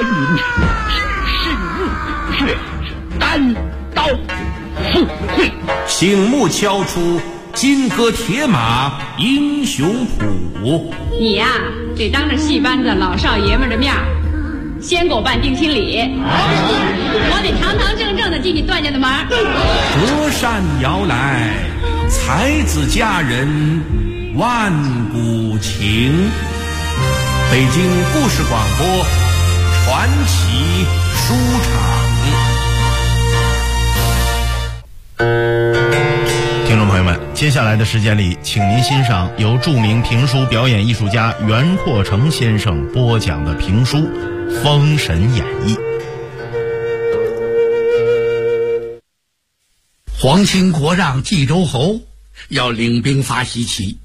民慎怒，却单刀赴会。 醒目敲出金戈铁马英雄谱。 你呀，得当着戏班子老少爷们的面先给我办定亲礼，我得堂堂正正的进你段家的门。 隔山摇来，才子佳人万古情。北京故事广播传奇书场。 听众朋友们，接下来的时间里，请您欣赏由著名评书表演艺术家袁阔成先生播讲的评书《封神演义》。 皇亲国丈冀州侯要领兵发西岐，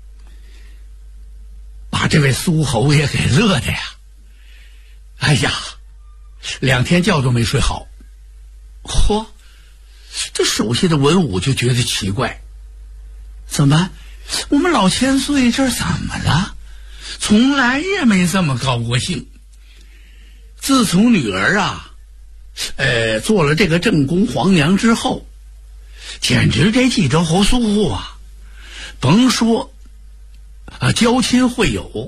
把这位苏侯爷给乐的呀！哎呀，2天觉都没睡好。嚯，这手下的文武就觉得奇怪，怎么我们老千岁这怎么了？从来也没这么高过兴。自从女儿做了这个正宫皇娘之后，简直这冀州侯苏护啊，甭说交亲会友，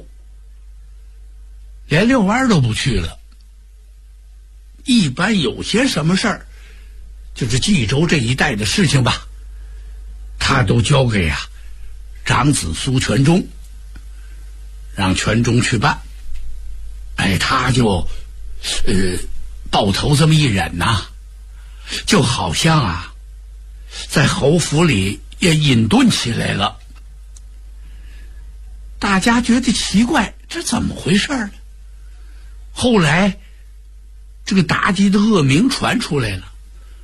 连遛弯都不去了。一般有些什么事儿，就是冀州这一带的事情吧，他都交给长子苏全忠，让全忠去办。他就抱头这么一忍就好像在侯府里也隐遁起来了。大家觉得奇怪，这怎么回事呢？后来这个妲己的恶名传出来了，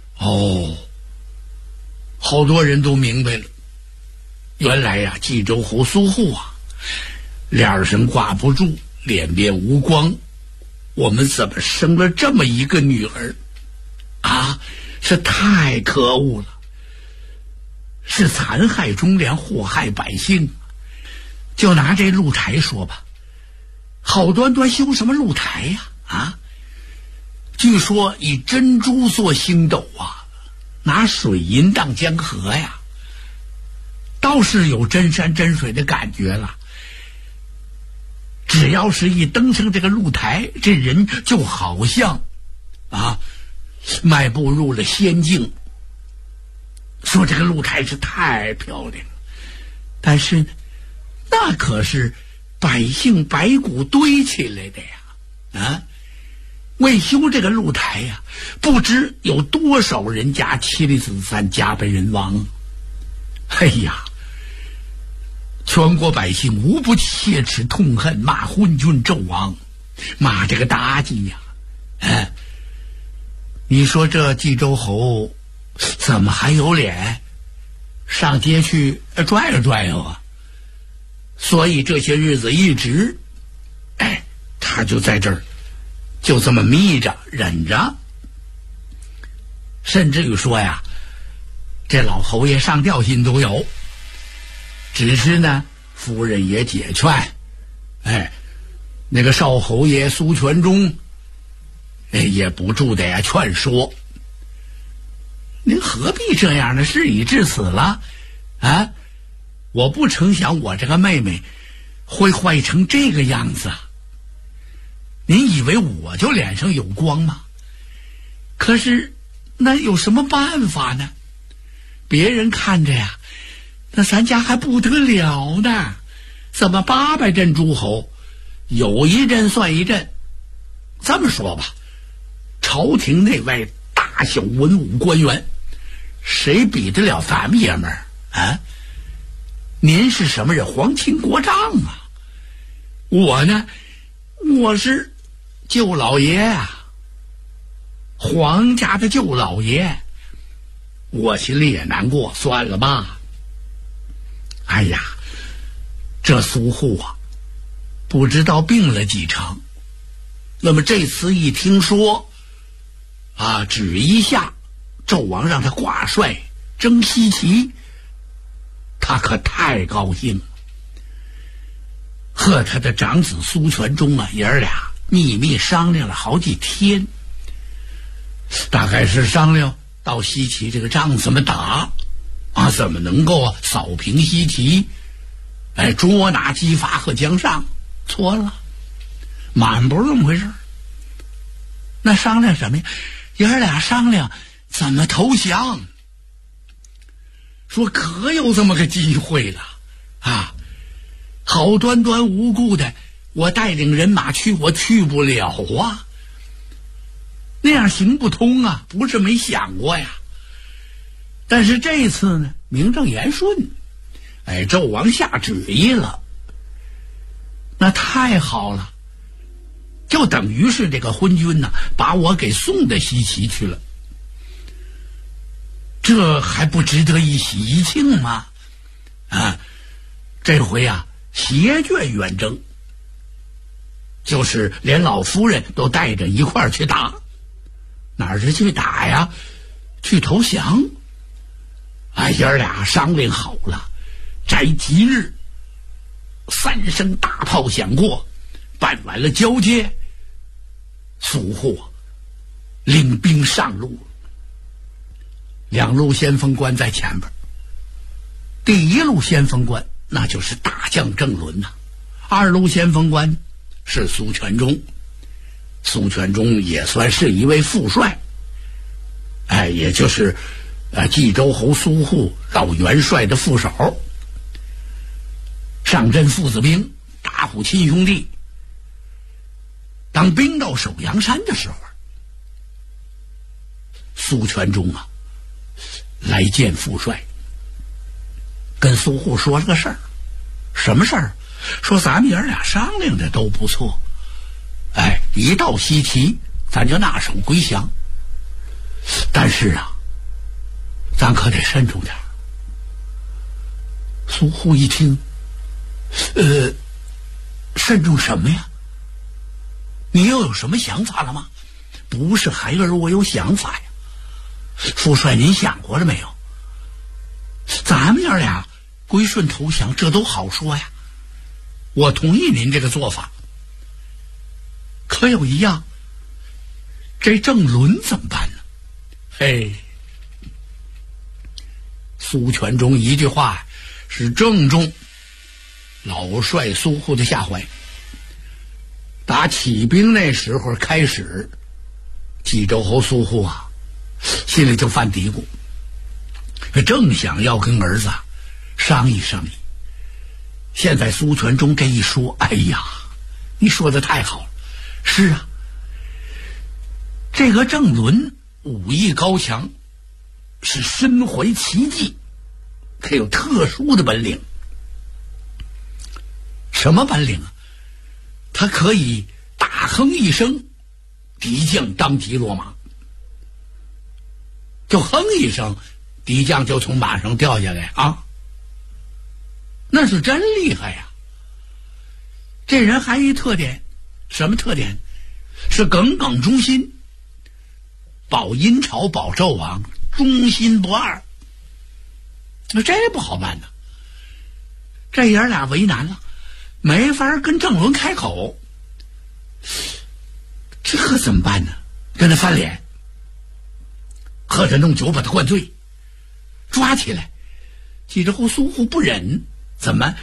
好多人都明白了，原来冀州侯苏护脸上挂不住，脸边无光，我们怎么生了这么一个女儿是太可恶了，是残害忠良，祸害百姓。就拿这露台说吧，好端端修什么露台呀？据说以珍珠做星斗拿水银当江河呀，倒是有真山真水的感觉了。只要是一登上这个露台，这人就好像迈步入了仙境。说这个露台是太漂亮了，但是那可是百姓白骨堆起来的呀！为修这个露台不知有多少人家妻离子散，家败人亡。全国百姓无不切齿痛恨，骂昏君纣王，骂这个妲己你说这冀州侯怎么还有脸上街去转悠转悠所以这些日子一直他就在这儿就这么眯着忍着。甚至于说这老侯爷上吊心都有，只是呢夫人也解劝，那个少侯爷苏全忠也不住的劝说，您何必这样呢？事已至此了我不成想我这个妹妹会坏成这个样子您以为我就脸上有光吗？可是那有什么办法呢？别人看着那咱家还不得了呢，怎么800镇诸侯有一镇算一镇。这么说吧，朝廷内外大小文武官员，谁比得了咱们爷们儿您是什么人？皇亲国丈我呢，我是舅老爷皇家的舅老爷，我心里也难过，算了吧。这苏护不知道病了几场。那么这次一听说旨一下，纣王让他挂帅征西岐，他可太高兴了，和他的长子苏全忠爷儿俩秘密商量了好几天，大概是商量到西岐这个仗怎么打啊，怎么能够扫平西岐，捉拿姬发和姜尚。错了，满不是这么回事。那商量什么呀？爷儿俩商量怎么投降，说可有这么个机会了啊！好端端无故的我带领人马去，我去不了啊，那样行不通啊，不是没想过呀。但是这次呢，名正言顺，纣王下旨意了，那太好了，就等于是这个昏君呢，把我给送到西岐去了，这还不值得一喜一庆吗？啊，这回啊，携眷远征，就是连老夫人都带着一块儿去打。哪儿是去打呀？去投降。爷儿俩商量好了，摘吉日，3声大炮响过，办完了交接，苏护领兵上路，2路先锋官在前边，第1路先锋官那就是大将郑伦呐，2路先锋官是苏全忠。苏全忠也算是一位副帅，也就是冀州侯苏护老元帅的副手。上阵父子兵，打虎亲兄弟。当兵到首阳山的时候，苏全忠啊来见副帅，跟苏护说了个事儿。什么事儿？说咱们爷儿俩商量的都不错，一到西岐咱就纳首归降，但是啊，咱可得慎重点。苏护一听，慎重什么呀？你又有什么想法了吗？不是孩儿我有想法呀。副帅您想过了没有？咱们爷俩归顺投降，这都好说呀，我同意您这个做法。可有一样，这郑伦怎么办呢？苏全忠一句话是正中老帅苏护的下怀。打起兵那时候开始，冀州侯苏护啊心里就犯嘀咕，正想要跟儿子商议商议，现在苏全忠这一说，你说的太好了。是啊，这个郑伦武艺高强，是身怀奇技，可有特殊的本领。什么本领啊？他可以大哼一声，敌将当即落马。就哼一声，敌将就从马上掉下来啊！那是真厉害呀！这人还一特点，什么特点？是耿耿忠心，保殷朝保纣王，忠心不二。那这不好办呢，这爷俩为难了，没法跟郑伦开口，这怎么办呢？跟他翻脸，喝着弄酒把他灌醉，抓起来。冀州侯苏护不忍，怎么？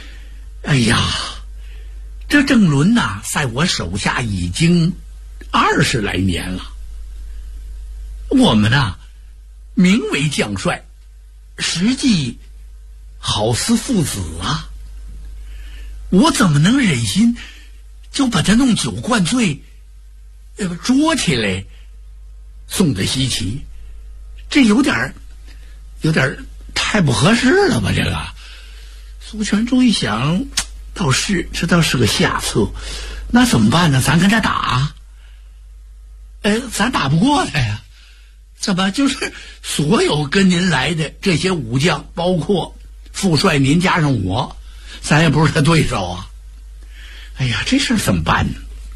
这郑伦呐，在我手下已经20来年了。我们呐，名为将帅，实际好似父子啊。我怎么能忍心就把他弄酒灌醉，捉起来送到西岐？这有点太不合适了吧？这个苏全忠一想，这倒是个下策。那怎么办呢？咱跟他打，咱打不过他呀。怎么就是所有跟您来的这些武将，包括副帅您加上我，咱也不是他对手啊。这事儿怎么办呢？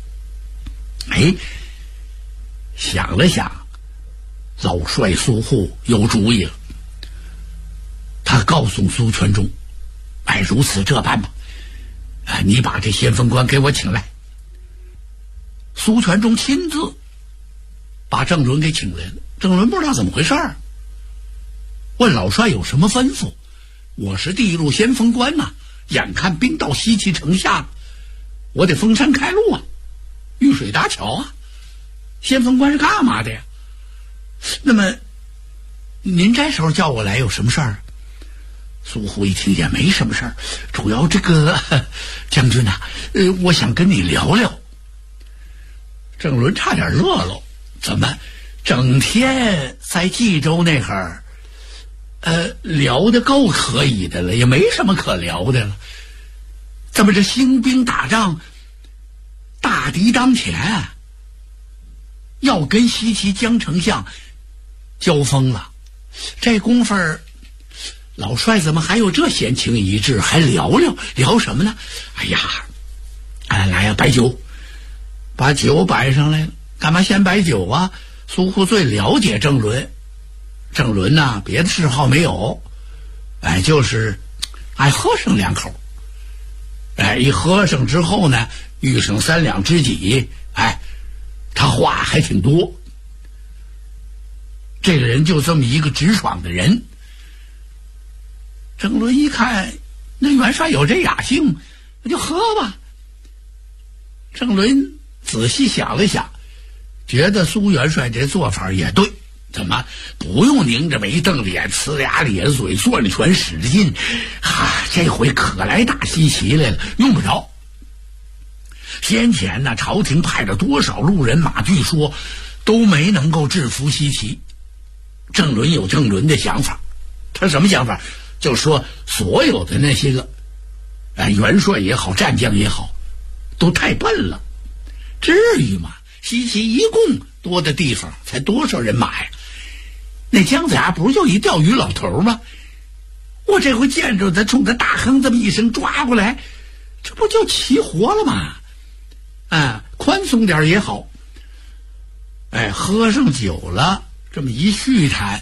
想了想，老帅苏护有主意了。他告诉苏全忠，如此这般吧，你把这先锋官给我请来。 苏全忠亲自把郑伦给请来了。郑伦不知道怎么回事儿，问老帅有什么吩咐。我是第一路先锋官呐，眼看兵到西岐城下，我得封山开路啊，遇水搭桥啊。先锋官是干嘛的呀？那么您这时候叫我来有什么事儿？苏虎一听也没什么事儿，主要这个将军呐，我想跟你聊聊。郑伦差点乐了，怎么整天在冀州那会儿聊得够可以的了，也没什么可聊的了。怎么这兴兵打仗，大敌当前，要跟西岐江丞相交锋了？这功夫儿，老帅怎么还有这闲情逸致，还聊什么呢？哎呀，来呀，摆酒，把酒摆上来了。干嘛先摆酒啊？苏虎最了解郑伦，郑伦呐，别的嗜好没有，就是爱喝上两口。一喝上之后呢，遇上3两知己，他话还挺多。这个人就这么一个直爽的人。郑伦一看那元帅有这雅兴，那就喝吧。郑伦仔细想了想，觉得苏元帅这做法也对，怎么不用拧着眉瞪脸，呲俩咧嘴，攥拳使劲？这回可来打西岐来了，用不着。先前呢，朝廷派了多少路人马，据说都没能够制服西岐。郑伦有郑伦的想法，他什么想法？就说所有的那些个元帅也好，战将也好，都太笨了，至于吗？西岐一共多的地方才多少人马呀？那姜子牙不是就一钓鱼老头吗？我这回见着他，冲他大哼这么一声抓过来，这不就齐活了吗？宽松点也好。喝上酒了，这么一叙谈，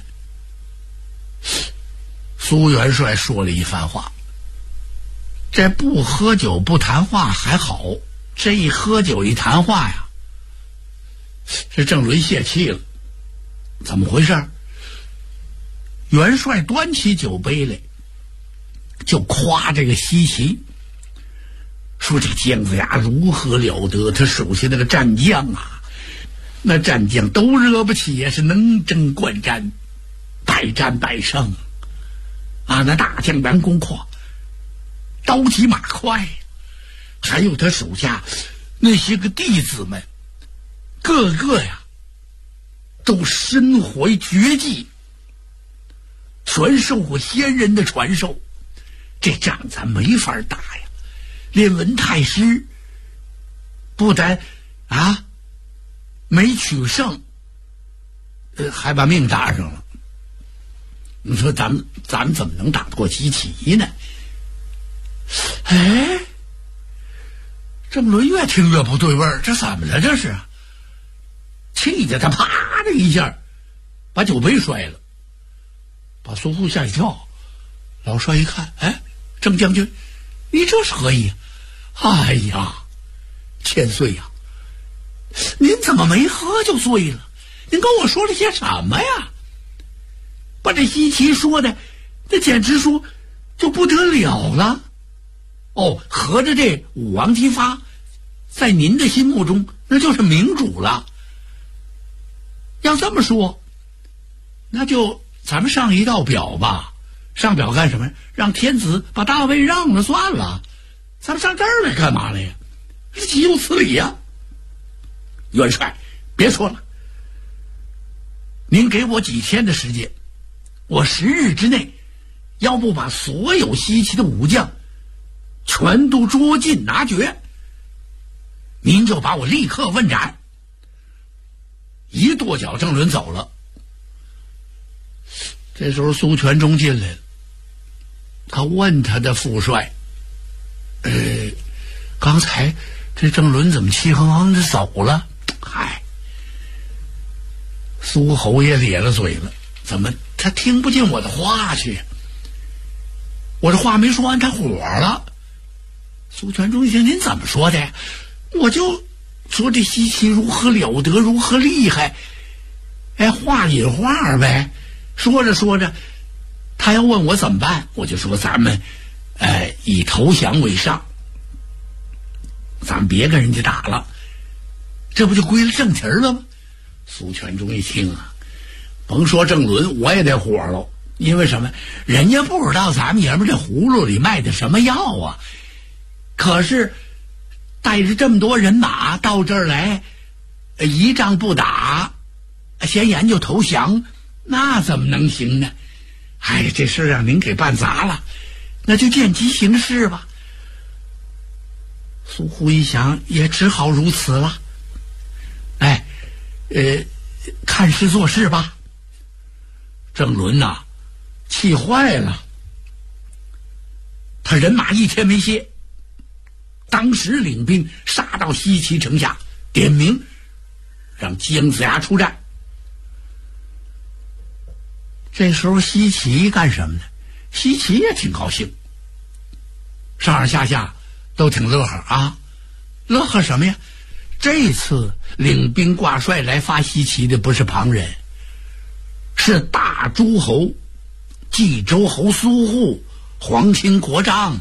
苏元帅说了一番话。这不喝酒不谈话还好，这一喝酒一谈话呀，这郑伦泄气了。怎么回事？元帅端起酒杯来，就夸这个西岐，说这姜子牙如何了得，他手下那个战将啊，那战将都惹不起，也是能征惯战，百战百胜那大将杨公阔刀疾马快，还有他手下那些个弟子们，个个呀都身怀绝技，全受过先人的传授。这仗咱没法打呀，连文太师不但没取胜，还把命搭上了。你说咱们怎么能打得过西岐呢？郑伦越听越不对味儿，这怎么了？这是气得他啪的一下把酒杯摔了，把苏虎吓一跳。老帅一看，郑将军，你这是何意？哎呀，千岁呀，您怎么没喝就醉了？您跟我说了些什么呀？把这西岐说的，那简直说就不得了了。合着这武王姬发在您的心目中那就是明主了。要这么说，那就咱们上一道表吧。上表干什么？让天子把大位让了算了，咱们上这儿来干嘛来呀？这岂有此理呀！元帅，别说了，您给我几天的时间，我10日之内要不把所有西岐的武将全都捉尽拿决，您就把我立刻问斩。一跺脚，郑伦走了。这时候苏全忠进来了，他问他的副帅，刚才这郑伦怎么气哼哼的走了？苏侯爷咧了嘴了，怎么他听不进我的话去？我这话没说完，他火了。苏全忠一听，您怎么说的？我就说这西岐如何了得，如何厉害，话引话呗。说着说着，他要问我怎么办，我就说咱们以投降为上，咱们别跟人家打了，这不就归了正题了吗？苏全忠一听啊，甭说郑伦，我也得火了。因为什么？人家不知道咱们爷们这葫芦里卖的什么药啊，可是带着这么多人马到这儿来，一仗不打，先研究投降，那怎么能行呢？这事让您给办砸了，那就见机行事吧。苏护一想，也只好如此了。看事做事吧。郑伦呐，气坏了，他人马一天没歇，当时领兵杀到西岐城下，点名让姜子牙出战。这时候西岐干什么呢？西岐也挺高兴，上上下都挺乐呵啊。乐呵什么呀？这次领兵挂帅来发西岐的不是旁人，是大诸侯冀州侯苏护、皇亲国丈。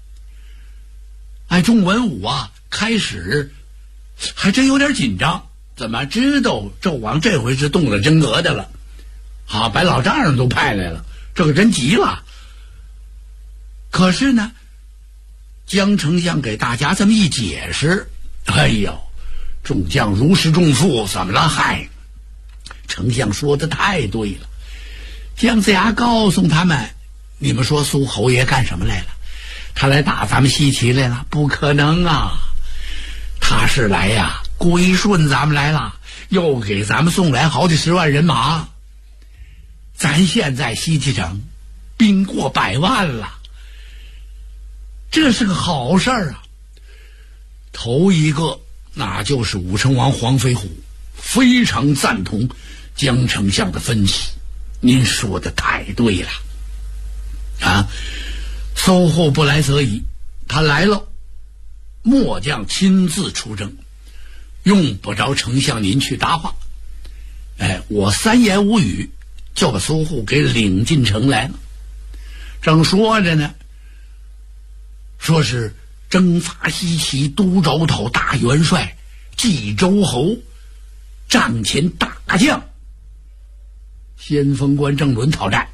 众文武啊，开始还真有点紧张，怎么知道纣王这回是动了真格的了？把老丈人都派来了，这个真急了。可是呢，姜丞相给大家这么一解释，众将如释重负，怎么了？丞相说的太对了。姜子牙告诉他们，你们说苏侯爷干什么来了？他来打咱们西岐来了？不可能啊！他是来归顺咱们来了，又给咱们送来好几十万人马。咱现在西岐城兵过100万了，这是个好事儿啊。头一个那就是武成王黄飞虎，非常赞同姜丞相的分析，您说的太对了。苏护不来则已，他来了，末将亲自出征，用不着丞相您去答话。我3言5语就把苏护给领进城来了。正说着呢，说是征伐西岐都州头大元帅冀州侯战前大将先锋官郑伦讨战。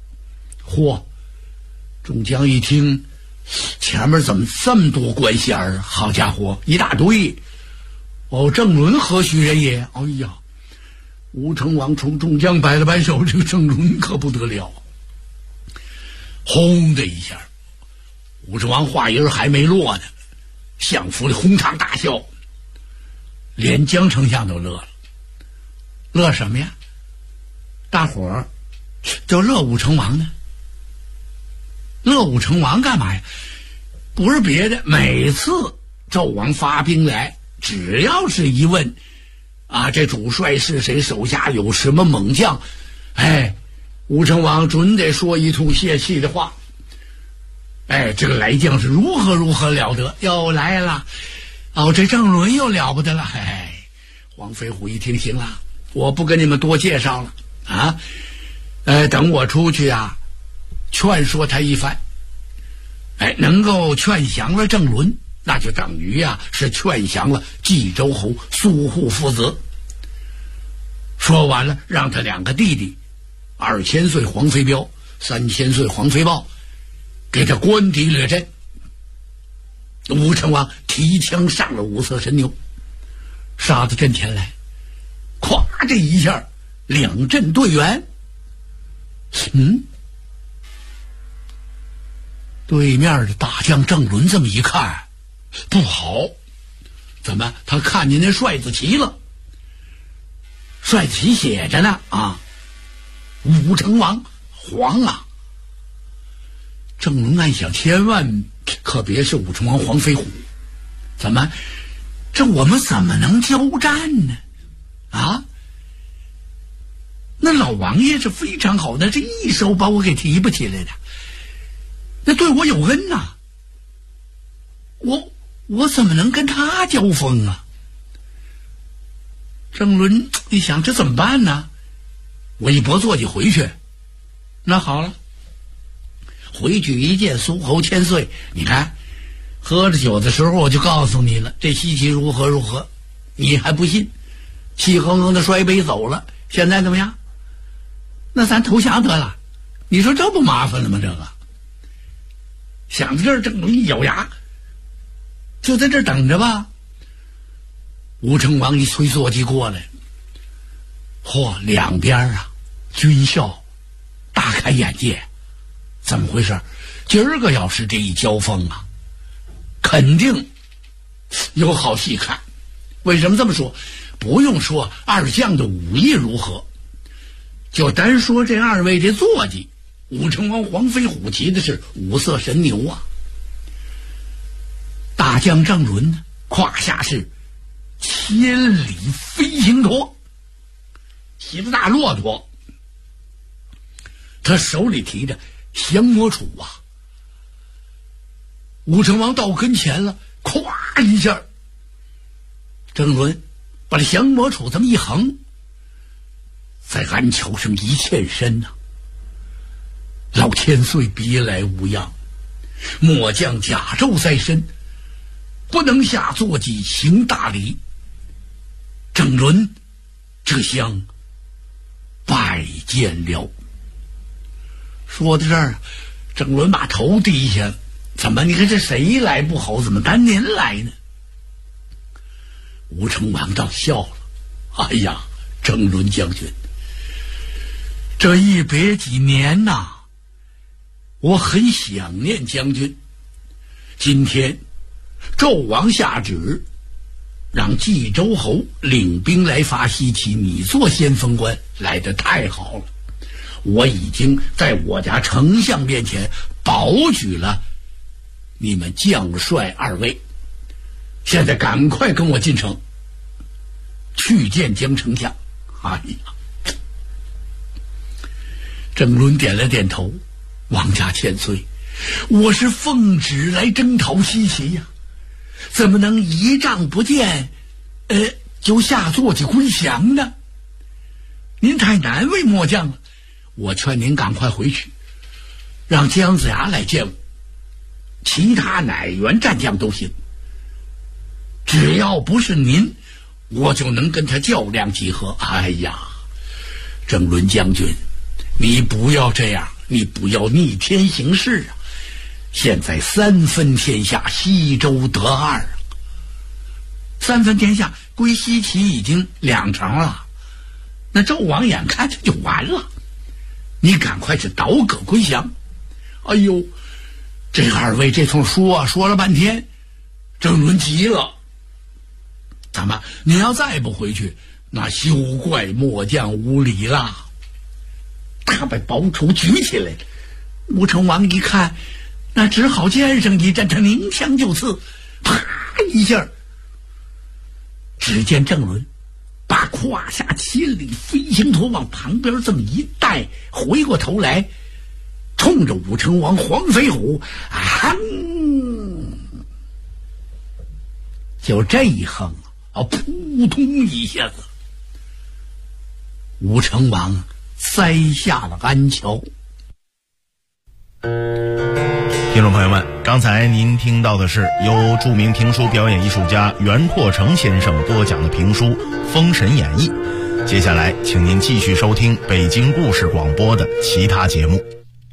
众将一听，前面怎么这么多官衔儿？好家伙，一大堆！郑伦何许人也？吴成王冲众将摆了摆手，这个郑伦可不得了。轰的一下，武成王话音还没落呢，相府里哄堂大笑，连姜丞相都乐了。乐什么呀？大伙儿就乐武成王呢。乐武成王干嘛呀？不是别的，每次纣王发兵来，只要是一问这主帅是谁，手下有什么猛将，武成王准得说一通泄气的话。这个来将是如何如何了得，又来了。这郑伦又了不得了。黄飞虎一听，行了，我不跟你们多介绍了等我出去劝说他一番，能够劝降了郑伦，那就等于是劝降了冀州侯苏护父子。说完了，让他2个弟弟2000岁黄飞彪、3000岁黄飞豹给他官邸掠阵。武成王提枪上了五色神牛，杀到阵前来，咵这一下2阵对圆。对面的大将郑伦这么一看，不好，怎么他看见那帅子旗了？帅子旗写着呢武成王黄郑伦暗想，千万可别是武成王黄飞虎，怎么这我们怎么能交战呢？那老王爷是非常好的，这一手把我给提拔起来的，那对我有恩我怎么能跟他交锋郑伦一想，这怎么办呢？我一拨座就回去。那好了，回去一见苏侯千岁，你看喝着酒的时候我就告诉你了，这西岐如何如何，你还不信，气哼哼的摔杯走了。现在怎么样？那咱投降得了，你说这不麻烦了吗？这个想到这儿，郑伦一咬牙，就在这儿等着吧。吴成王一催坐骑过来，嚯，两边啊军校大开眼界，怎么回事？今儿个要是这一交锋啊，肯定有好戏看。为什么这么说？不用说二将的武艺如何，就单说这二位这坐骑，武成王黄飞虎骑的是五色神牛啊。大将郑伦呢，胯下是千里飞行驼，骑着大骆驼，他手里提着降魔杵啊。武成王到跟前了，咵一下，郑伦把这降魔杵这么一横，在鞍桥上一欠身呐。老千岁别来无恙，末将甲胄在身，不能下坐骑行大礼。郑伦这厢拜见了。说到这儿，郑伦把头低下，怎么你看这谁来不好，怎么单您来呢？吴成王倒笑了，哎呀，郑伦将军，这一别几年呐，我很想念将军。今天纣王下旨让冀州侯领兵来伐西岐，你做先锋官来得太好了。我已经在我家丞相面前保举了你们将帅二位，现在赶快跟我进城去见江丞相。哎呀，郑伦点了点头，王家千岁，我是奉旨来征讨西岐呀，怎么能一仗不见就下坐骑归降呢？您太难为末将了，我劝您赶快回去，让姜子牙来见我，其他乃员战将都行，只要不是您，我就能跟他较量几合。哎呀，郑伦将军，你不要这样，你不要逆天行事啊！现在三分天下，西周得二啊，三分天下归西岐已经2成了，那纣王眼看着就完了，你赶快是倒戈归降。哎呦，这二位这通说了半天，郑伦急了，怎么你要再不回去，那休怪末将无礼啦。他把宝杵举起来，吴成王一看，那只好肩上一站，他拧枪就刺，啪一下，只见郑伦把胯下千里飞行驼往旁边这么一带，回过头来冲着武成王黄飞虎就这一横扑通一下子，武成王栽下了鞍桥。 听众朋友们，刚才您听到的是由著名评书表演艺术家袁阔成先生播讲的评书《封神演义》。接下来请您继续收听北京故事广播的其他节目。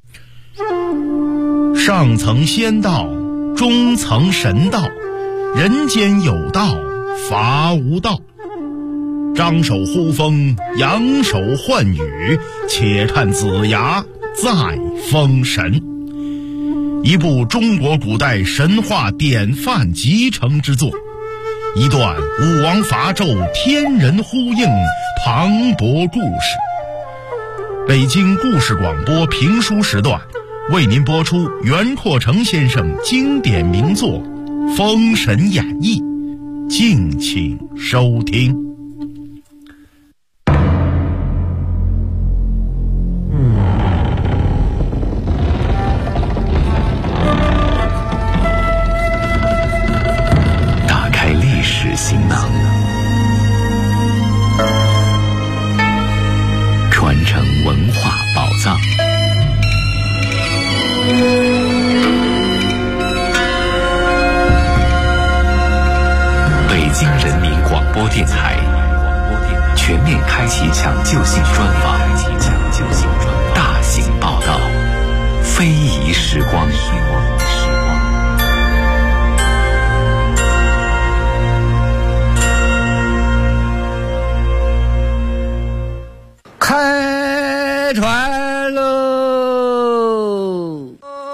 上层仙道，中层神道，人间有道，伐无道。张手呼风，扬手唤雨，且看子牙在封神。一部中国古代神话典范集成之作，一段武王伐纣天人呼应磅礴故事。北京故事广播评书时段为您播出袁阔成先生经典名作《封神演义》，敬请收听。 打开历史行囊， 北京人民广播电台全面开启抢救性专访，大型报道，非遗时光。 开船喽！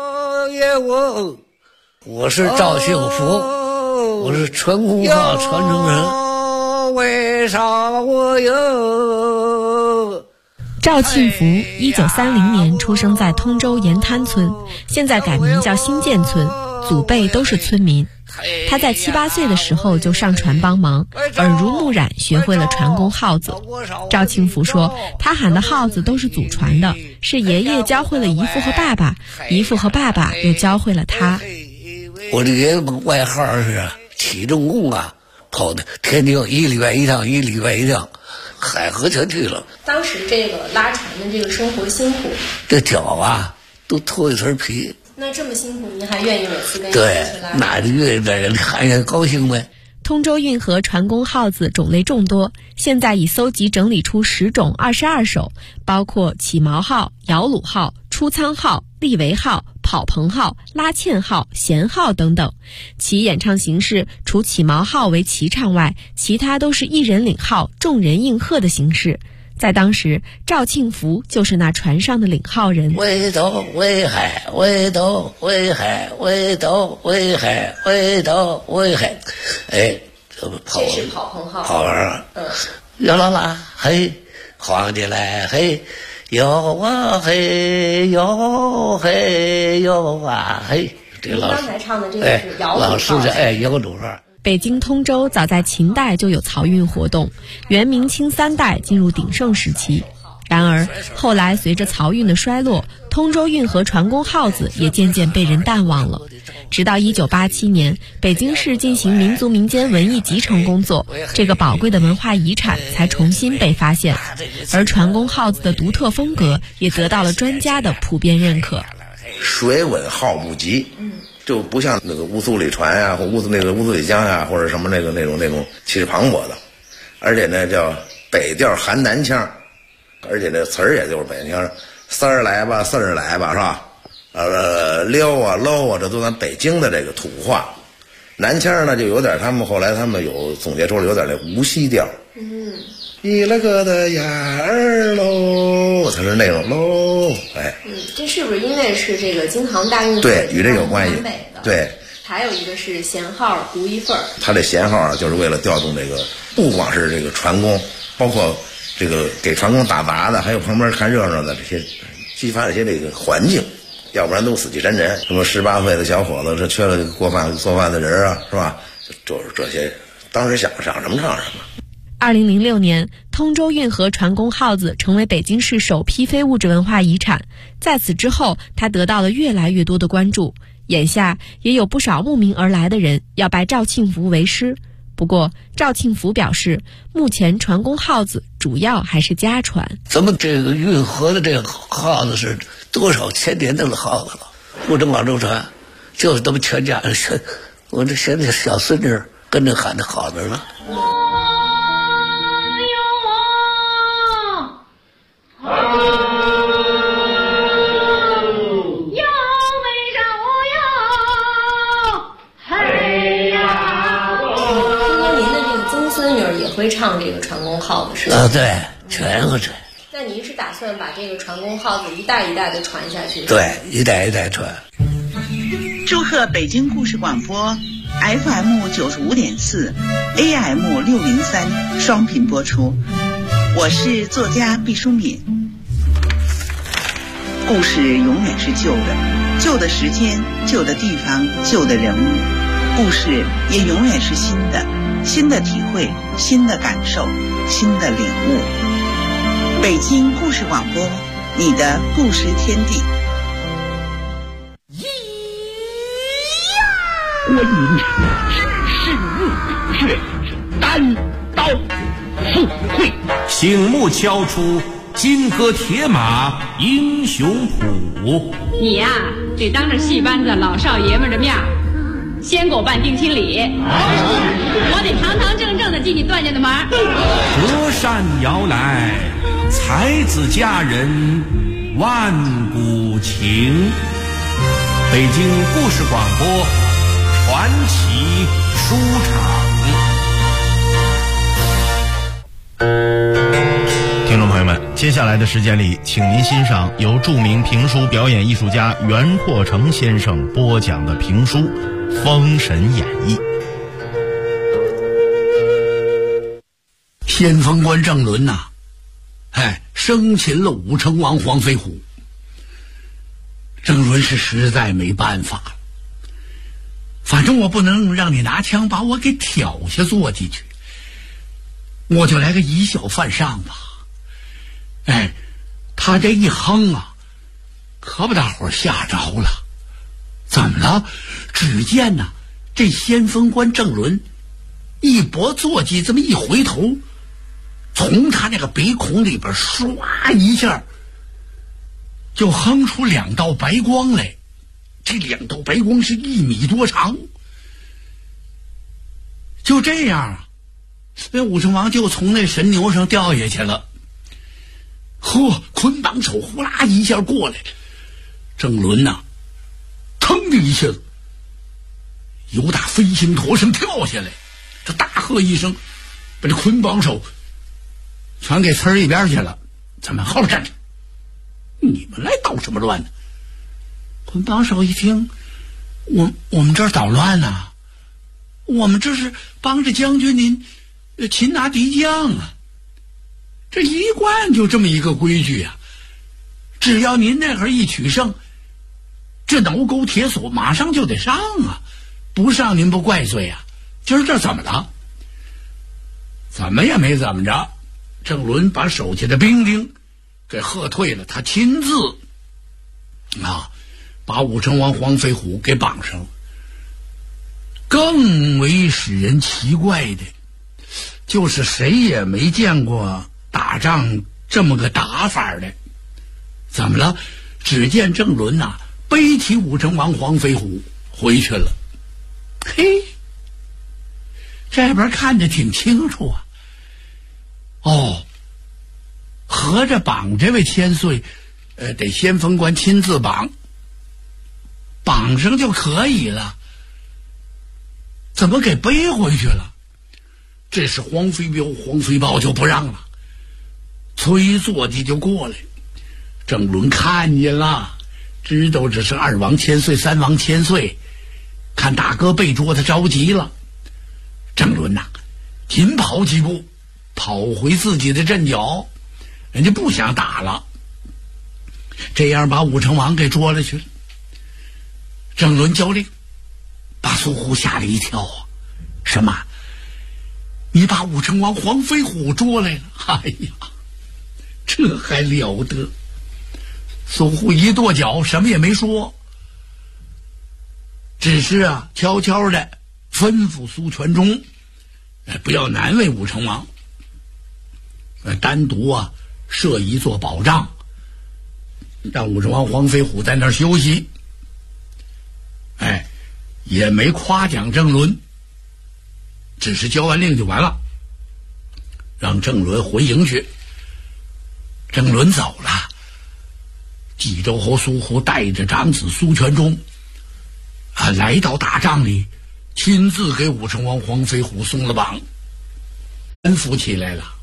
我是赵幸福，我是船公号传承人。为啥我有？ 赵庆福1930年出生在通州盐滩村，现在改名叫新建村，祖辈都是村民。他在7、8岁的时候就上船帮忙，耳濡目染学会了船工号子。赵庆福说，他喊的号子都是祖传的，是爷爷教会了姨父和爸爸，姨父和爸爸又教会了他。 我的爷爷外号是起重工啊，跑的天津1礼拜1趟，1礼拜1趟，海河全去了。 当时这个拉船的这个生活辛苦， 这脚啊都脱一层皮。 那这么辛苦，您还愿意每次跟对，那就愿意在这里看见高兴呗。 通州运河船工号子种类众多，现在已搜集整理出10种22首，包括起锚号、摇橹号、出舱号、立桅号、跑棚号、拉纤号、弦号等等。其演唱形式除起锚号为齐唱外，其他都是一人领号，众人应和的形式。在当时，赵庆福就是那船上的领号人。 围斗围海，围斗围海，围斗围海，围斗围海。哎，这是跑棚号。 跑完摇啦啦嘿，晃起来嘿，摇啊嘿，摇嘿摇啊嘿。这个刚才唱的这个是摇橹号。 老师是摇橹号。 北京通州早在秦代就有漕运活动，元明清3代进入鼎盛时期。然而后来随着漕运的衰落，通州运河船工号子也渐渐被人淡忘了。直到1987年，北京市进行民族民间文艺集成工作，这个宝贵的文化遗产才重新被发现，而船工号子的独特风格也得到了专家的普遍认可。 水稳号不急，就不像那个乌苏里船啊，或乌苏里江啊，或者什么那种气势磅礴的，而且呢叫北调含南腔，而且这词儿也就是北京腔，丝儿来吧，四儿来吧，是吧？溜啊搂啊，这都咱北京的这个土话。南腔呢就有点，后来他们有总结出了有点那无锡调。一了个的眼儿喽，它是那种喽，哎， 这是不是因为是这个京杭大运河？ 对，与这有关系。对， 还有一个是弦号独一份儿。 它这弦号啊，就是为了调动这个，不光是这个船工，包括这个给船工打杂的，还有旁边看热闹的这些，激发这些这个环境，要不然都死气沉沉。什么18岁的小伙子，这缺了做饭的人啊，是吧？就是这些，当时想什么唱什么。 2006年，通州运河船工号子成为北京市首批非物质文化遗产。在此之后，它得到了越来越多的关注。眼下也有不少慕名而来的人要拜赵庆福为师。不过，赵庆福表示，目前船工号子主要还是家传。 咱们这个运河的这个号子是多少千年的号子了，不争广州船，就是咱们全家人，我这现在小孙女跟着喊的号子了。 会唱这个船工号子是吧？ 对，全会唱。 那您是打算把这个船工号子一代一代的传下去？ 对，一代一代传。 祝贺北京故事广播 FM 95.4 AM 603双频播出。我是作家毕淑敏。故事永远是旧的，旧的时间，旧的地方，旧的人物。故事也永远是新的，新的体会，新的感受，新的领悟。北京故事广播，你的故事天地。 观音只是墓却单刀赴会，醒目敲出金戈铁马英雄谱。 你呀， 得当着戏班子老少爷们的面先给我办定亲礼，我得堂堂正正的进你段家的门。 隔山遥来，才子佳人万古情。北京故事广播传奇书场。 听众朋友们，接下来的时间里，请您欣赏由著名评书表演艺术家袁阔成先生播讲的评书《封神演义》。 先锋官郑伦呐，生擒了武成王黄飞虎。郑伦是实在没办法了，反正我不能让你拿枪把我给挑下坐进去，我就来个以小犯上吧。他这一哼啊，可把大伙吓着了。怎么了？只见呢，这先锋官郑伦一搏坐骑，这么一回头，从他那个鼻孔里边唰一下就哼出2道白光来。这2道白光是1米多长。就这样啊，那武成王就从那神牛上掉下去了。捆绑手呼啦一下过来，郑伦呐，腾的一下子由打飞行驼上跳下来，这大喝一声，把这捆绑手全给呲一边去了。咱们后边站着，你们来捣什么乱呢？捆绑手一听，我们这儿捣乱呢，我们这是帮着将军您擒拿敌将啊。这一贯就这么一个规矩啊，只要您那会儿一取胜，这挠钩铁锁马上就得上啊，不上您不怪罪啊。今儿这怎么了？怎么也没怎么着。郑伦把手下的兵丁给喝退了，他亲自把武成王黄飞虎给绑上了。更为使人奇怪的就是谁也没见过打仗这么个打法的。怎么了？只见郑伦呐，背起武成王黄飞虎回去了。这边看着挺清楚啊。合着绑这位千岁，得先锋官亲自绑，绑上就可以了，怎么给背回去了？这是黄飞彪、黄飞豹就不让了，催坐骑就过来。郑伦看见了，知道这是2王千岁、3王千岁，看大哥被捉，他着急了。郑伦呐，紧跑几步，跑回自己的阵脚，人家不想打了，这样把武成王给捉了去了。郑伦交令，把苏护吓了一跳啊！什么？你把武成王黄飞虎捉来了？哎呀，这还了得！苏护一跺脚，什么也没说，只是悄悄的吩咐苏全忠，不要难为武成王，单独设一座宝帐，让武成王黄飞虎在那儿休息。也没夸奖郑伦，只是交完令就完了，让郑伦回营去。郑伦走了，冀州侯苏护带着长子苏全忠来到大帐里，亲自给武成王黄飞虎松了绑，安抚起来了。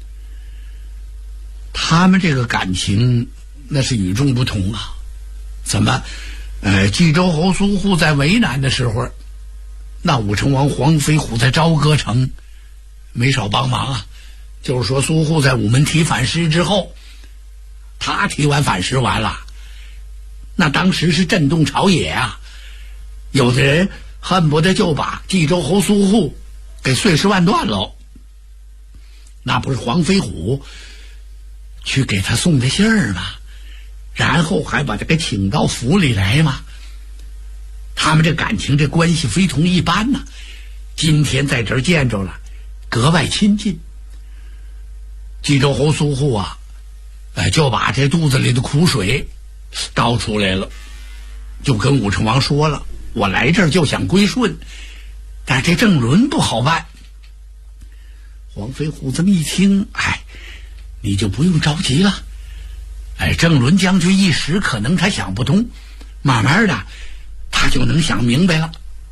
他们这个感情那是与众不同啊！怎么冀州侯苏护在为难的时候，那武成王黄飞虎在朝歌城没少帮忙啊。就是说苏护在午门提反诗之后，他提完反诗完了，那当时是震动朝野啊，有的人恨不得就把冀州侯苏护给碎尸万段喽。那不是黄飞虎去给他送的信儿吗？然后还把他给请到府里来嘛。他们这感情这关系非同一般呐，今天在这儿见着了，格外亲近。冀州侯苏护就把这肚子里的苦水倒出来了。 就跟武成王说了，我来这儿就想归顺，但这郑伦不好办。黄飞虎这么一听，你就不用着急了。郑伦将军一时可能他想不通，慢慢的他就能想明白了。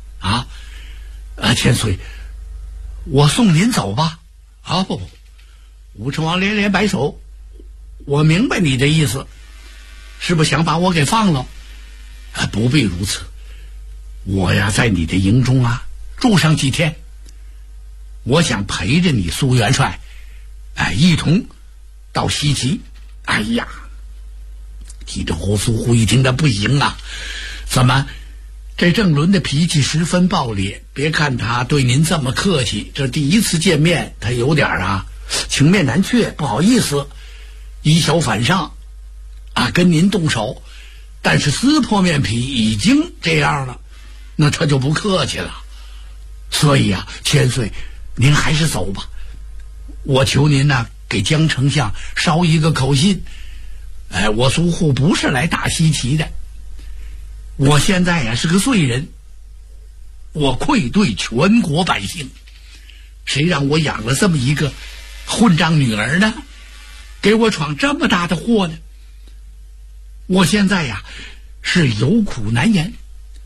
千岁，我送您走吧。不，武成王连连摆手，我明白你的意思，是不是想把我给放了？不必如此，我呀在你的营中住上几天，我想陪着你苏元帅一同到西岐。提着胡苏胡一听，他不行啊，怎么这郑伦的脾气十分暴烈，别看他对您这么客气，这第一次见面他有点情面难却，不好意思以小反上跟您动手，但是撕破面皮已经这样了，那他就不客气了。所以千岁您还是走吧，我求您给江丞相捎一个口信，我苏护不是来打西岐的，我现在是个罪人，我愧对全国百姓，谁让我养了这么一个混账女儿呢？给我闯这么大的祸呢？我现在是有苦难言。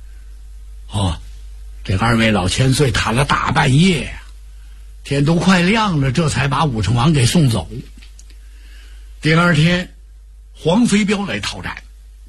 这二位老千岁谈了大半夜天都快亮了，这才把武成王给送走。第二天黄飞彪来讨战，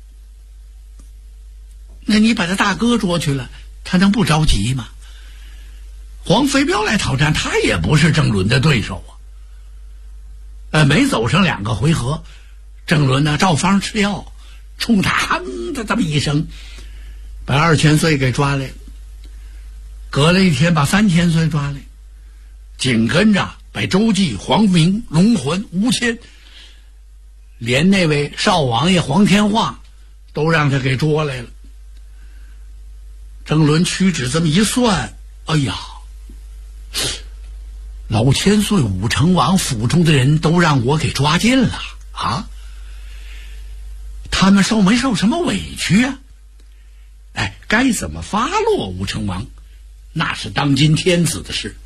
那你把他大哥捉去了，他能不着急吗？黄飞彪来讨战，他也不是郑伦的对手没走上2个回合，郑伦照方吃药，冲他哼的这么一声，把2千岁给抓来，隔了1天把3千岁抓来，紧跟着把周济、黄明、龙魂、吴谦，连那位少王爷黄天化都让他给捉来了。郑伦屈指这么一算，老千岁武成王府中的人都让我给抓进了他们受没受什么委屈该怎么发落武成王，那是当今天子的事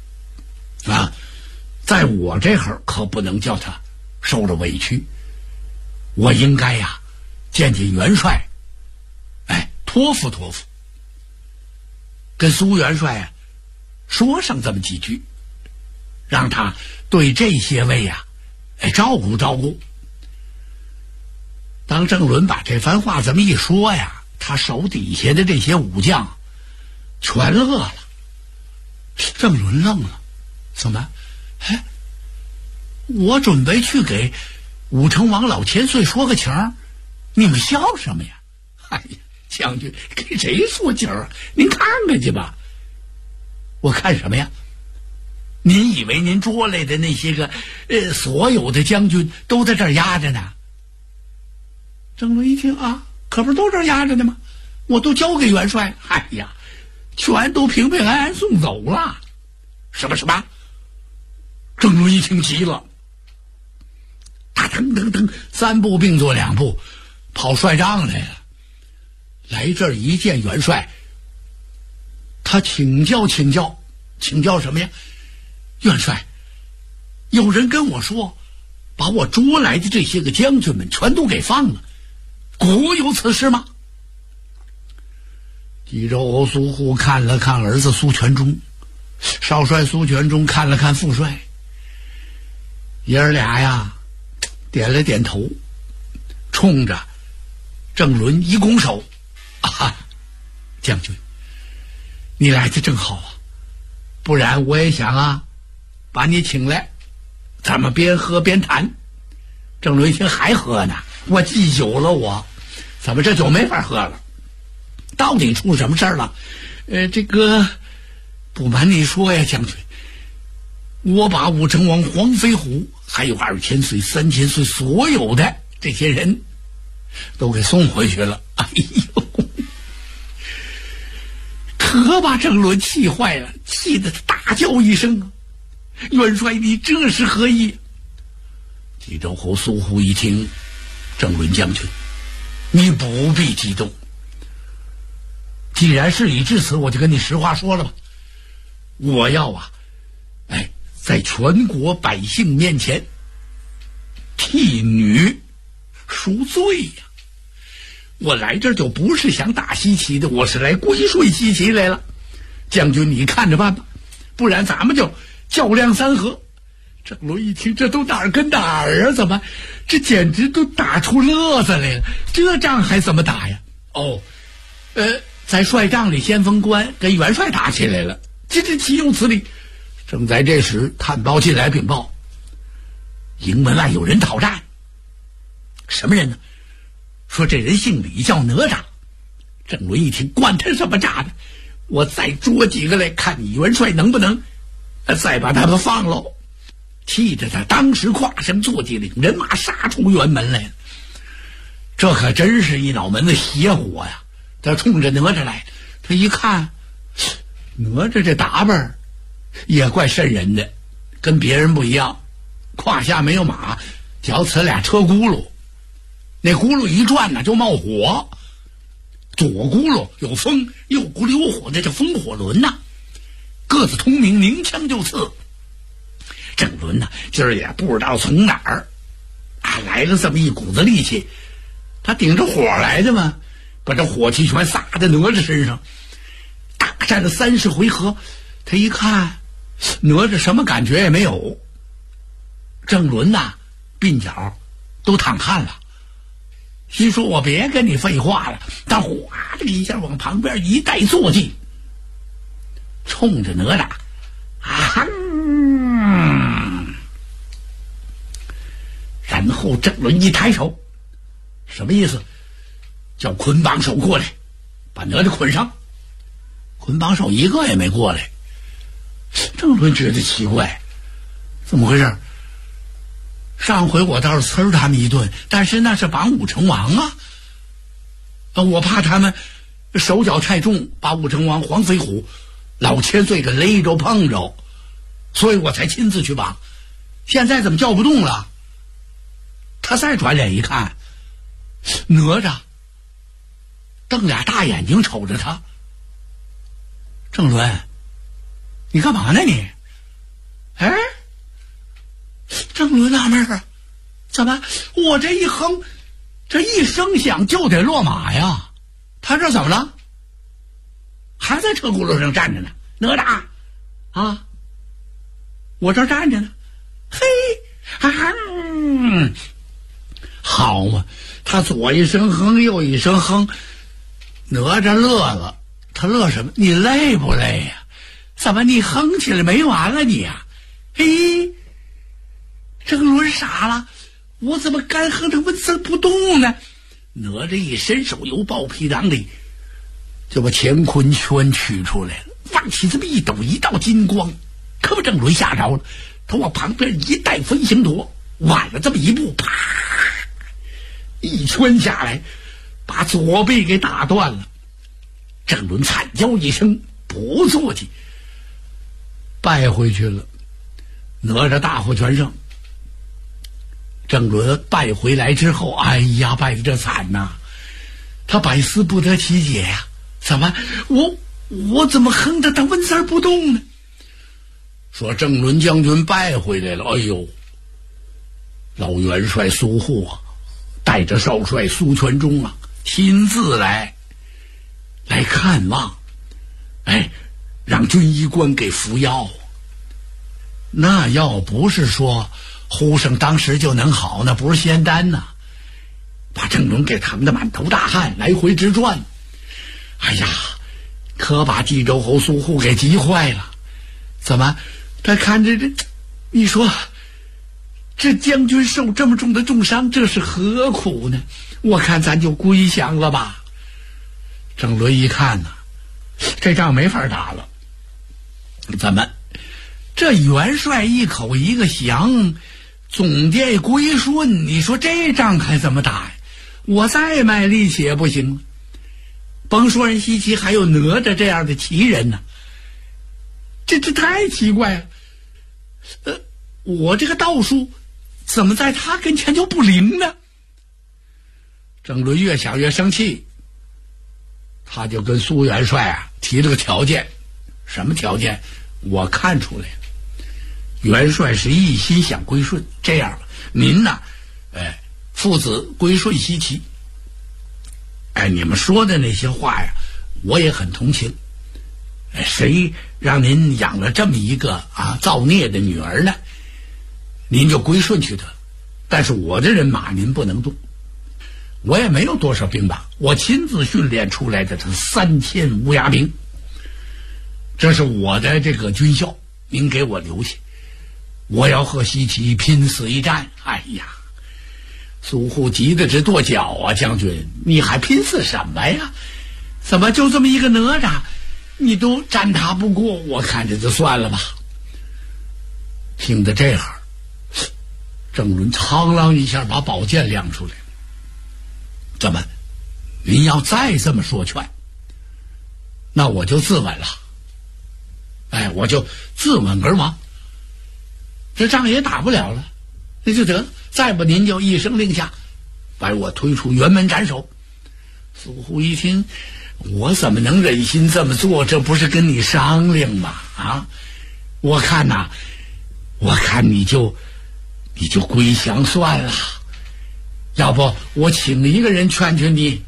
在我这会儿可不能叫他受了委屈，我应该见见元帅托付托付，跟苏元帅说上这么几句，让他对这些位照顾照顾。当郑伦把这番话这么一说他手底下的这些武将全乐了。郑伦愣了，怎么我准备去给武成王老千岁说个情儿，你们笑什么呀？将军给谁说情儿您看看去吧。我看什么呀？您以为您捉来的那些个所有的将军都在这儿压着呢？郑伦一听可不是都这儿压着呢吗？我都交给元帅了，全都平平安安送走了。什么？郑伦一听急了，他腾3步并作2步跑帅帐来了，来这儿一见元帅，他请教什么呀？元帅，有人跟我说把我捉来的这些个将军们全都给放了，果有此事吗？冀州侯苏护看了看儿子苏全忠，少帅苏全忠看了看副帅，爷儿俩点了点头，冲着郑伦一拱手，将军你来的正好不然我也想把你请来，咱们边喝边谈。郑伦一听还喝呢，我忌酒了，怎么这酒没法喝了？到底出什么事儿了？这个不瞒你说呀，将军，我把武成王黄飞虎还有2千岁、3千岁所有的这些人都给送回去了。可把郑伦气坏了，气得他大叫一声：“元帅，你这是何意？”冀州侯苏护一听，郑伦将军，你不必激动， 既然事已至此，我就跟你实话说了吧。我要在全国百姓面前替女赎罪呀！我来这儿就不是想打西岐的，我是来归顺西岐来了。将军，你看着办吧，不然咱们就较量3合。郑伦一听，这都哪儿跟哪儿啊？怎么，这简直都打出乐子来了？这仗还怎么打呀？在帅帐里，先锋官跟元帅打起来了，这岂有此理！正在这时，探报进来禀报，营门外有人讨战。什么人呢？说这人姓李，叫哪吒。郑伦一听，管他什么诈的，我再捉几个来，看你元帅能不能再把他们放喽。气得他当时跨身坐骑，领人马杀出辕门来了。这可真是一脑门子邪火呀！他冲着哪吒来，他一看，哪吒这打扮也怪瘆人的，跟别人不一样，胯下没有马，脚踩俩车轱辘，那轱辘一转呢就冒火，左轱辘有风，右轱辘有火，那叫风火轮呐。个子通明，鸣枪就刺。郑伦呢，今儿也不知道从哪儿来了这么一股子力气，他顶着火来的嘛，把这火气全撒在哪吒身上。大战了30回合，他一看哪吒什么感觉也没有。郑伦呐，鬓角都淌汗了，心说我别跟你废话了，他哗的一下往旁边一带坐骑，冲着哪吒然后郑伦一抬手，什么意思？叫捆绑手过来，把哪吒捆上。捆绑手一个也没过来。郑伦觉得奇怪，怎么回事？上回我倒是呲他们一顿，但是那是绑武成王啊！我怕他们手脚太重，把武成王黄飞虎老千岁给勒着碰着，所以我才亲自去绑。现在怎么叫不动了？他再转脸一看，哪吒瞪俩大眼睛瞅着他。郑伦，你干嘛呢你？郑伦纳闷啊，怎么我这一哼，这一声响就得落马呀？他这怎么了？还在车轱辘上站着呢。哪吒啊，我这站着呢。嘿，好嘛，他左一声哼，右一声哼，哪吒乐了。他乐什么？你累不累呀？怎么你哼起来没完了你呀？嘿，郑伦傻了，我怎么干哼着纹丝不动呢？哪吒一伸手由豹皮囊里就把乾坤圈取出来了，往起这么一抖，一道金光，可把郑伦吓着了。他往旁边一带飞行陀，晚了这么一步，啪，一圈下来，把左臂给打断了。郑伦惨叫一声，不坐骑，败回去了。哪吒大获全胜。郑伦败回来之后，哎呀，败得这惨呐！他百思不得其解呀，怎么我怎么哼着他纹丝不动呢？说郑伦将军败回来了，哎呦，老元帅苏护啊，带着少帅苏全忠啊，亲自来看望，让军医官给服药。那药不是说呼声当时就能好，那不是仙丹呐，把郑伦给疼得满头大汗，来回直转。哎呀，可把冀州侯苏护给急坏了。怎么他看着这，你说这将军受这么重的重伤，这是何苦呢？我看咱就归降了吧。郑伦一看呢，这仗没法打了。怎么这元帅一口一个降，总殿归顺，你说这仗还怎么打呀？我再卖力气也不行了。甭说人西岐，还有哪吒这样的奇人呢，这太奇怪了。我这个道术怎么在他跟前就不灵呢？郑伦越想越生气， 他就跟苏元帅啊提了个条件。什么条件？我看出来了，元帅是一心想归顺。这样，您呢，父子归顺西岐。你们说的那些话呀，我也很同情。谁让您养了这么一个造孽的女儿呢？您就归顺去得了。但是我的人马您不能动，我也没有多少兵马，我亲自训练出来的是3000乌鸦兵，这是我的这个军校，您给我留下，我要和西岐拼死一战。哎呀，苏护急得直跺脚啊！将军，你还拼死什么呀？怎么就这么一个哪吒，你都战他不过？我看这就算了吧。听得这会儿，郑伦苍啷一下把宝剑亮出来。怎么，您要再这么说劝，那我就自刎了。我就自刎而亡，这仗也打不了了，那就得了。再不您就一声令下，把我推出辕门斩首。苏护一听，我怎么能忍心这么做？这不是跟你商量吗？我看你就归降算了，要不我请一个人劝劝你。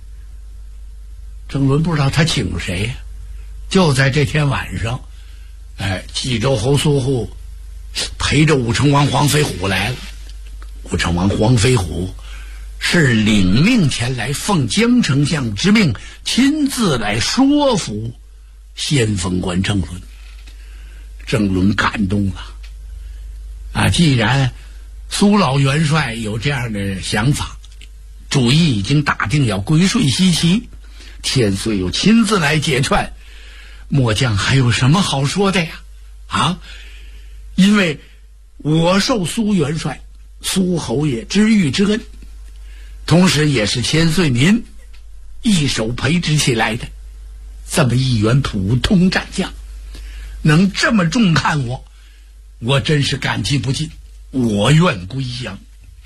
郑伦不知道他请谁呀，就在这天晚上，冀州侯苏护陪着武成王黄飞虎来了。武成王黄飞虎是领命前来，奉江丞相之命，亲自来说服先锋官郑伦。郑伦感动了既然苏老元帅有这样的想法，主意已经打定要归顺西岐，千岁又亲自来解劝，末将还有什么好说的呀？因为我受苏元帅苏侯爷知遇之恩，同时也是千岁您一手培植起来的，这么一员普通战将能这么重看我，我真是感激不尽，我愿归降。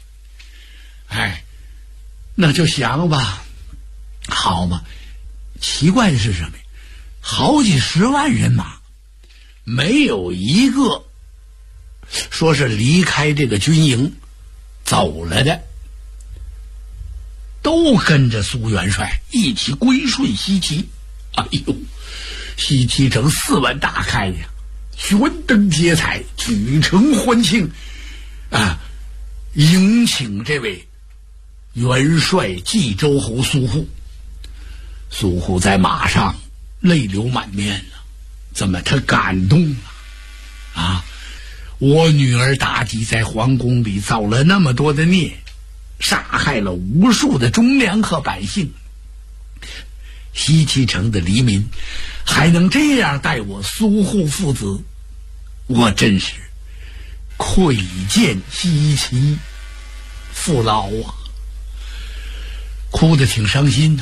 那就降吧。好嘛，奇怪的是什么？好几十万人马，没有一个说是离开这个军营走了的，都跟着苏元帅一起归顺西岐。西岐城4万大开呀，悬灯结彩，举城欢庆迎请这位元帅冀州侯苏护。苏护在马上泪流满面了，怎么他感动了我女儿妲己在皇宫里造了那么多的孽，杀害了无数的忠良和百姓，西岐城的黎民还能这样待我苏护父子，我真是愧见西岐父老哭得挺伤心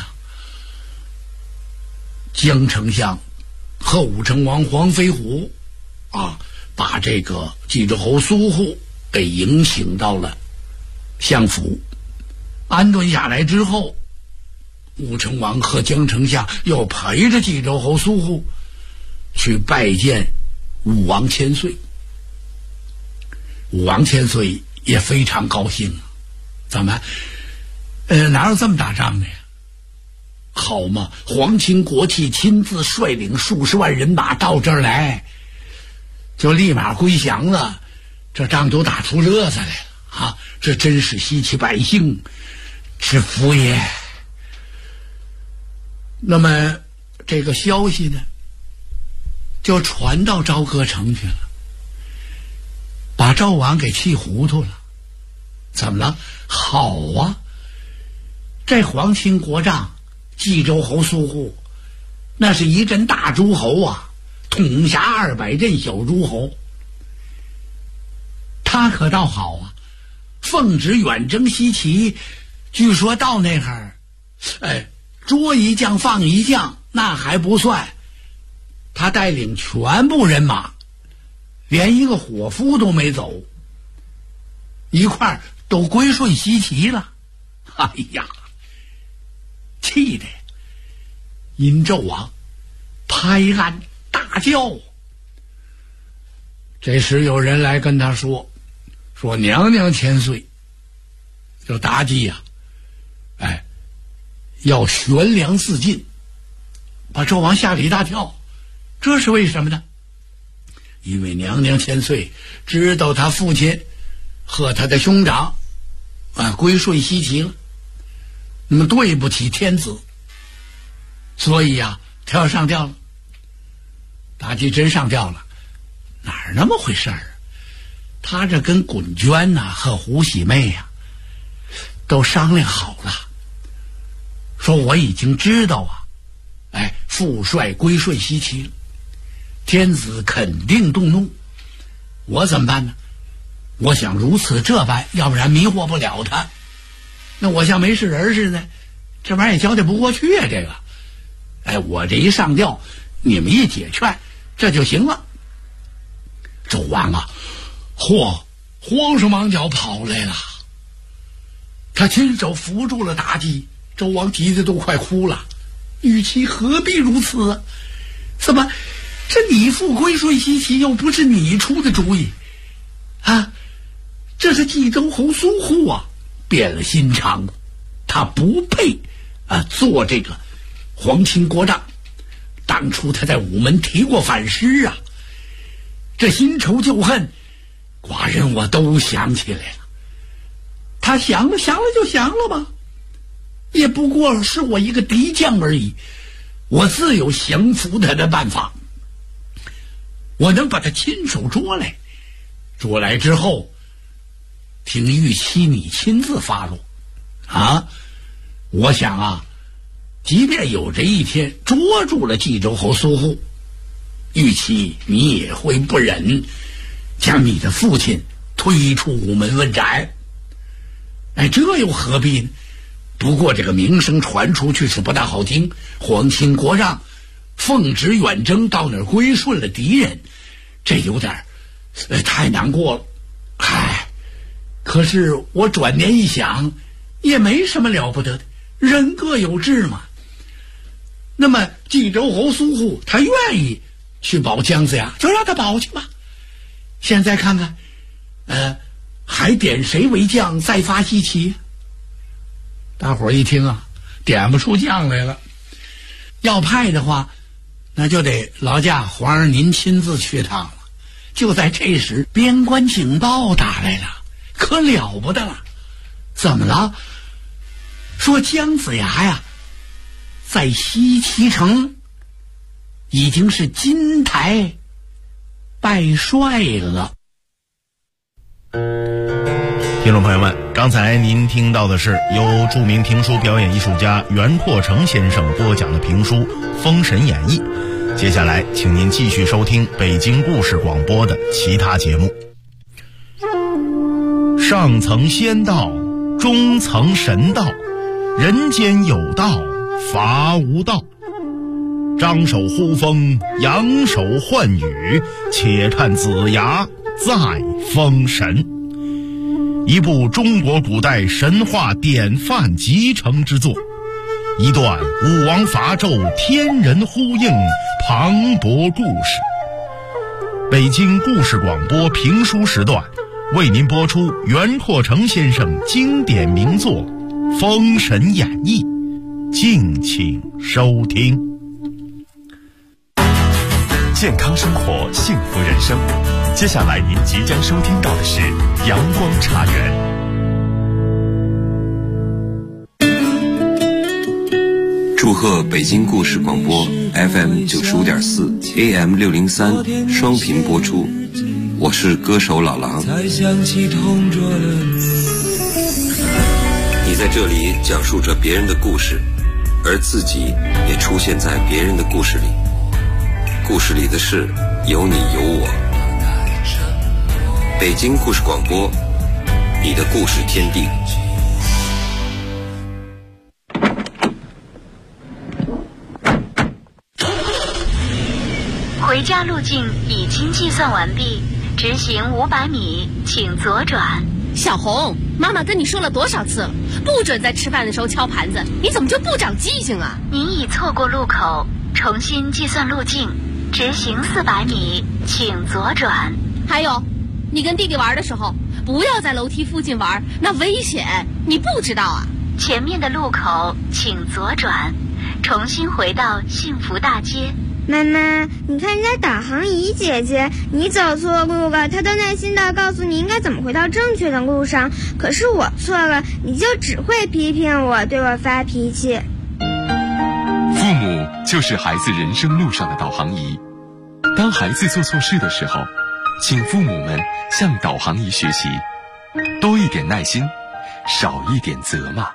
江丞相和武成王黄飞虎把这个冀州侯苏护给迎请到了相府，安顿下来之后，武成王和江丞相又陪着冀州侯苏护去拜见武王千岁。武王千岁也非常高兴怎么哪有这么打仗的呀？好嘛，皇亲国戚亲自率领数十万人马到这儿来，就立马归降了，这仗都打出乐子来了这真是西岐百姓之福也。那么这个消息呢，就传到朝歌城去了，把赵王给气糊涂了。怎么了？好这皇亲国丈冀州侯苏护，那是一阵大诸侯统辖200镇小诸侯，他可倒好奉旨远征西岐，据说到那儿捉一将放一将，那还不算，他带领全部人马，连一个伙夫都没走，一块儿都归顺西岐了。气的殷纣啊拍案大叫。这时有人来跟他说娘娘千岁，就妲己呀，要悬梁自尽，把纣王吓了一大跳。这是为什么呢？因为娘娘千岁知道他父亲和他的兄长归顺西岐了，那么对不起天子，所以呀，他要上吊了。妲己真上吊了，哪儿那么回事儿？他这跟滚娟呐和胡喜妹呀都商量好了，说我已经知道父帅归顺西岐了，天子肯定动怒，我怎么办呢？我想如此这般，要不然迷惑不了他。那我像没事人似的，这玩意儿也交代不过去啊，这个。我这一上吊，你们一解劝，这就行了。纣王啊，皇上忙脚跑来了，他亲手扶住了妲己。纣王急得都快哭了，与其何必如此？怎么，这你父归顺西岐又不是你出的主意啊？这是冀州侯苏护啊，变了心肠，他不配做这个皇亲国丈。当初他在午门提过反诗啊，这新仇旧恨，寡人我都想起来了。他想了就想了吧，也不过是我一个敌将而已，我自有降服他的办法。我能把他亲手捉来之后，听玉妻你亲自发落我想即便有这一天捉住了冀州侯苏护，玉妻你也会不忍将你的父亲推出午门问斩。这又何必呢？不过这个名声传出去是不大好听，皇亲国丈奉旨远征，到那儿归顺了敌人，这有点太难过了。可是我转念一想，也没什么了不得的，人各有志嘛。那么冀州侯苏护他愿意去保姜子牙，就让他保去吧。现在看看还点谁为将再发西岐？大伙儿一听点不出将来了。要派的话，那就得劳驾皇上您亲自去趟了。就在这时，边关警报打来了，可了不得了。怎么了？说姜子牙呀，在西岐城已经是金台拜帅了。 听众朋友们，刚才您听到的是由著名评书表演艺术家袁阔成先生播讲的评书《封神演义》。接下来请您继续收听北京故事广播的其他节目。上层仙道，中层神道，人间有道，伐无道。张手呼风，扬手唤雨，且看子牙在封神。一部中国古代神话典范集成之作，一段武王伐纣天人呼应磅礴故事。北京故事广播评书时段为您播出袁阔成先生经典名作《封神演义》，敬请收听。 健康生活，幸福人生。接下来您即将收听到的是阳光茶园。 祝贺北京故事广播 FM 95.4 AM 603双频播出，我是歌手老狼。你在这里讲述着别人的故事，而自己也出现在别人的故事里，故事里的事有你有我。北京故事广播，你的故事天地。 回家路径已经计算完毕，直行500米，请左转。 小红，妈妈跟你说了多少次， 不准在吃饭的时候敲盘子，你怎么就不长记性啊？ 您已错过路口，重新计算路径，直行400米，请左转。 还有，你跟弟弟玩的时候，不要在楼梯附近玩，那危险，你不知道啊？ 前面的路口请左转，重新回到幸福大街。 妈妈，你看人家导航仪姐姐，你走错路了，她都耐心地告诉你应该怎么回到正确的路上。可是我错了，你就只会批评我，对我发脾气。 父母就是孩子人生路上的导航仪。当孩子做错事的时候，请父母们向导航仪学习，多一点耐心，少一点责骂。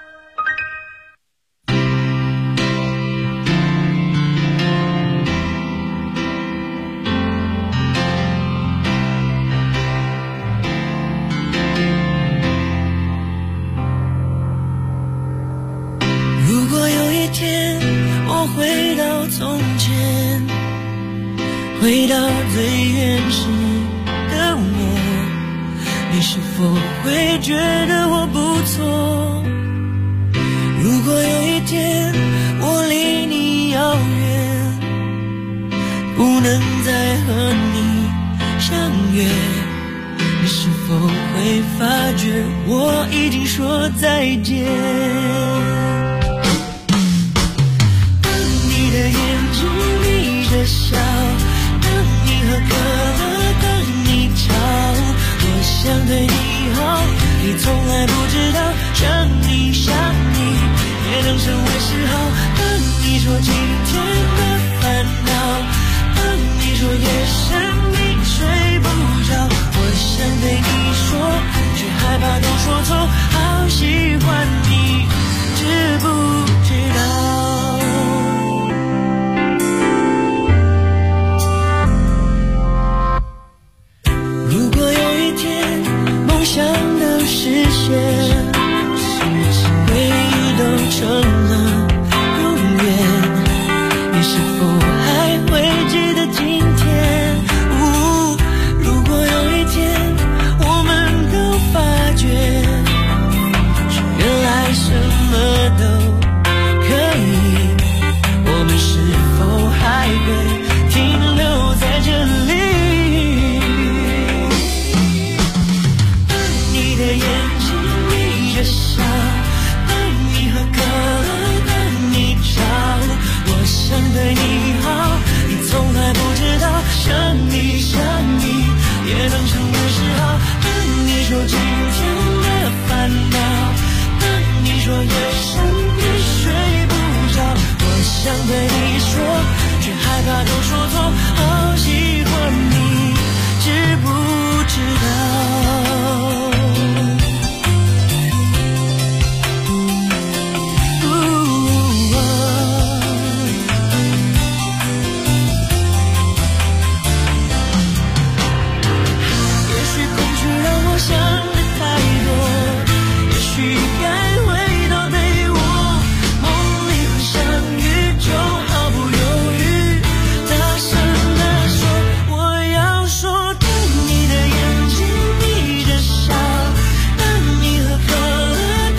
如果有一天我回到从前，回到最原始的我，你是否会觉得我不错？如果有一天我离你遥远，不能再和你相约，你是否会发觉我已经说再见？当你的眼睛眯着笑，当你喝可乐，当你吵，我想对你好，你从来不知道，想你想你也能成为嗜好。当你说今天的烦恼，当你说夜深你睡不着，我想对你说，却害怕都说错，好喜欢你，知不知道？如果有一天梦想都实现，回忆都成了永远，你是否还会记得今天？如果有一天我们都发觉，原来什么都可以，我们是否还会停留在这里？你的眼睛眯着笑，当你喝可乐，当你吵，我想对你好，你从来不知道，想你想你也能成为嗜好。当你说今天的烦恼，当你说夜深